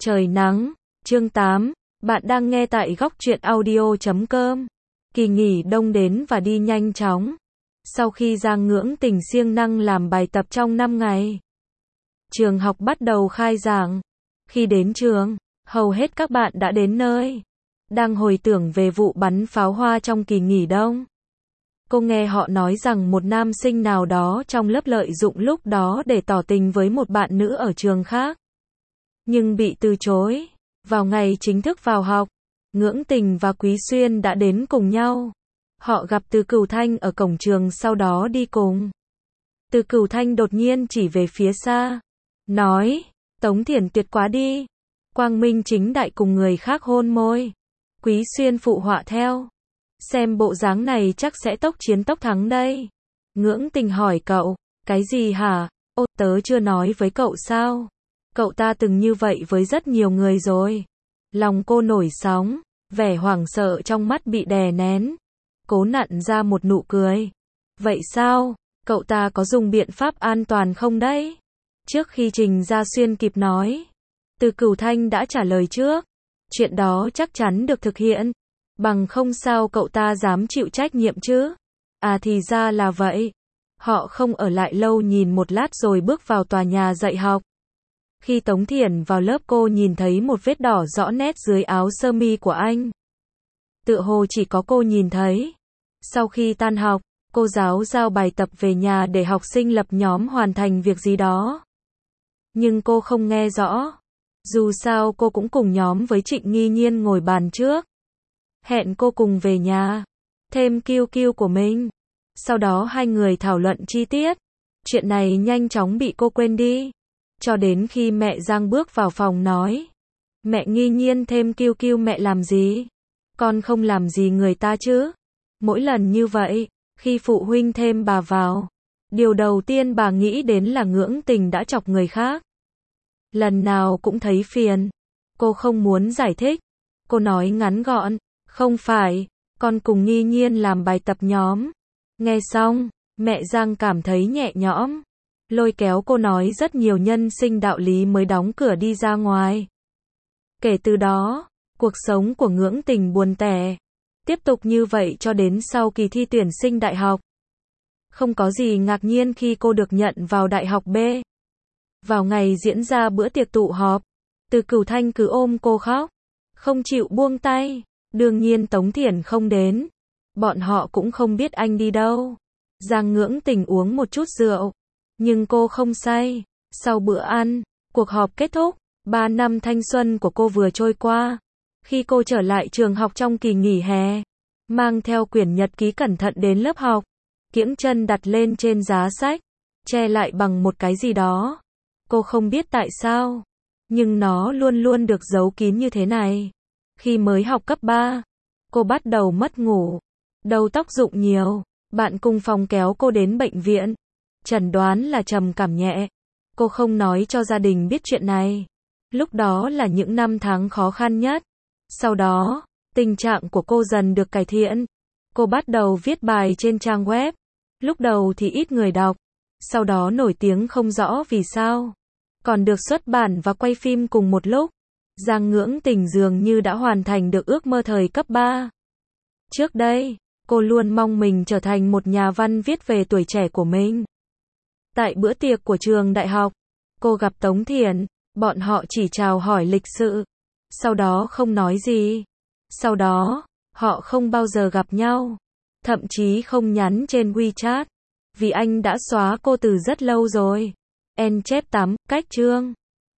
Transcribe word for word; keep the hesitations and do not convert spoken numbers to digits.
Trời nắng, chương tám, bạn đang nghe tại góc truyện audio chấm com. Kỳ nghỉ đông đến và đi nhanh chóng. Sau khi Giang Ngưỡng Tình siêng năng làm bài tập trong năm ngày, trường học bắt đầu khai giảng. Khi đến trường, hầu hết các bạn đã đến nơi, đang hồi tưởng về vụ bắn pháo hoa trong kỳ nghỉ đông. Cô nghe họ nói rằng một nam sinh nào đó trong lớp lợi dụng lúc đó để tỏ tình với một bạn nữ ở trường khác, nhưng bị từ chối. Vào ngày chính thức vào học, Ngưỡng Tình và Quý Xuyên đã đến cùng nhau. Họ gặp Từ Cửu Thanh ở cổng trường, sau đó đi cùng. Từ Cửu Thanh đột nhiên chỉ về phía xa, nói, Tống Thiển tuyệt quá đi. Quang minh chính đại cùng người khác hôn môi. Quý Xuyên phụ họa theo, xem bộ dáng này chắc sẽ tốc chiến tốc thắng đây. Ngưỡng Tình hỏi cậu, cái gì hả? Ô, tớ chưa nói với cậu sao? Cậu ta từng như vậy với rất nhiều người rồi. Lòng cô nổi sóng, vẻ hoảng sợ trong mắt bị đè nén. Cố nặn ra một nụ cười. Vậy sao? Cậu ta có dùng biện pháp an toàn không đấy? Trước khi Trình Gia Xuyên kịp nói, Từ Cửu Thanh đã trả lời trước. Chuyện đó chắc chắn được thực hiện. Bằng không sao cậu ta dám chịu trách nhiệm chứ? À thì ra là vậy. Họ không ở lại lâu, nhìn một lát rồi bước vào tòa nhà dạy học. Khi Tống Thiển vào lớp, cô nhìn thấy một vết đỏ rõ nét dưới áo sơ mi của anh. Tựa hồ chỉ có cô nhìn thấy. Sau khi tan học, cô giáo giao bài tập về nhà để học sinh lập nhóm hoàn thành việc gì đó. Nhưng cô không nghe rõ. Dù sao cô cũng cùng nhóm với Trịnh Nghi Nhiên ngồi bàn trước. Hẹn cô cùng về nhà, thêm kiu kiu của mình. Sau đó hai người thảo luận chi tiết. Chuyện này nhanh chóng bị cô quên đi. Cho đến khi mẹ Giang bước vào phòng nói, mẹ Nghi Nhiên thêm kiu kiu mẹ làm gì? Con không làm gì người ta chứ? Mỗi lần như vậy, khi phụ huynh thêm bà vào, điều đầu tiên bà nghĩ đến là Ngưỡng Tình đã chọc người khác. Lần nào cũng thấy phiền. Cô không muốn giải thích. Cô nói ngắn gọn, không phải, con cùng Nghi Nhiên làm bài tập nhóm. Nghe xong, mẹ Giang cảm thấy nhẹ nhõm. Lôi kéo cô nói rất nhiều nhân sinh đạo lý mới đóng cửa đi ra ngoài. Kể từ đó, cuộc sống của Ngưỡng Tình buồn tẻ. Tiếp tục như vậy cho đến sau kỳ thi tuyển sinh đại học. Không có gì ngạc nhiên khi cô được nhận vào đại học B. Vào ngày diễn ra bữa tiệc tụ họp, Từ Cửu Thanh cứ ôm cô khóc, không chịu buông tay. Đương nhiên Tống Thiển không đến. Bọn họ cũng không biết anh đi đâu. Giang Ngưỡng Tình uống một chút rượu, nhưng cô không say. Sau bữa ăn, cuộc họp kết thúc. Ba năm thanh xuân của cô vừa trôi qua. Khi cô trở lại trường học trong kỳ nghỉ hè, mang theo quyển nhật ký cẩn thận đến lớp học, kiễng chân đặt lên trên giá sách, che lại bằng một cái gì đó. Cô không biết tại sao, nhưng nó luôn luôn được giấu kín như thế này. Khi mới học cấp ba, cô bắt đầu mất ngủ, đầu tóc rụng nhiều. Bạn cùng phòng kéo cô đến bệnh viện, chẩn đoán là trầm cảm nhẹ. Cô không nói cho gia đình biết chuyện này. Lúc đó là những năm tháng khó khăn nhất. Sau đó, tình trạng của cô dần được cải thiện. Cô bắt đầu viết bài trên trang web. Lúc đầu thì ít người đọc, sau đó nổi tiếng không rõ vì sao. Còn được xuất bản và quay phim cùng một lúc. Giang Ngưỡng Tình dường như đã hoàn thành được ước mơ thời cấp ba. Trước đây, cô luôn mong mình trở thành một nhà văn viết về tuổi trẻ của mình. Tại bữa tiệc của trường đại học, cô gặp Tống Thiển. Bọn họ chỉ chào hỏi lịch sự, sau đó không nói gì. Sau đó, họ không bao giờ gặp nhau, thậm chí không nhắn trên WeChat, vì anh đã xóa cô từ rất lâu rồi. En chép tám, cách chương.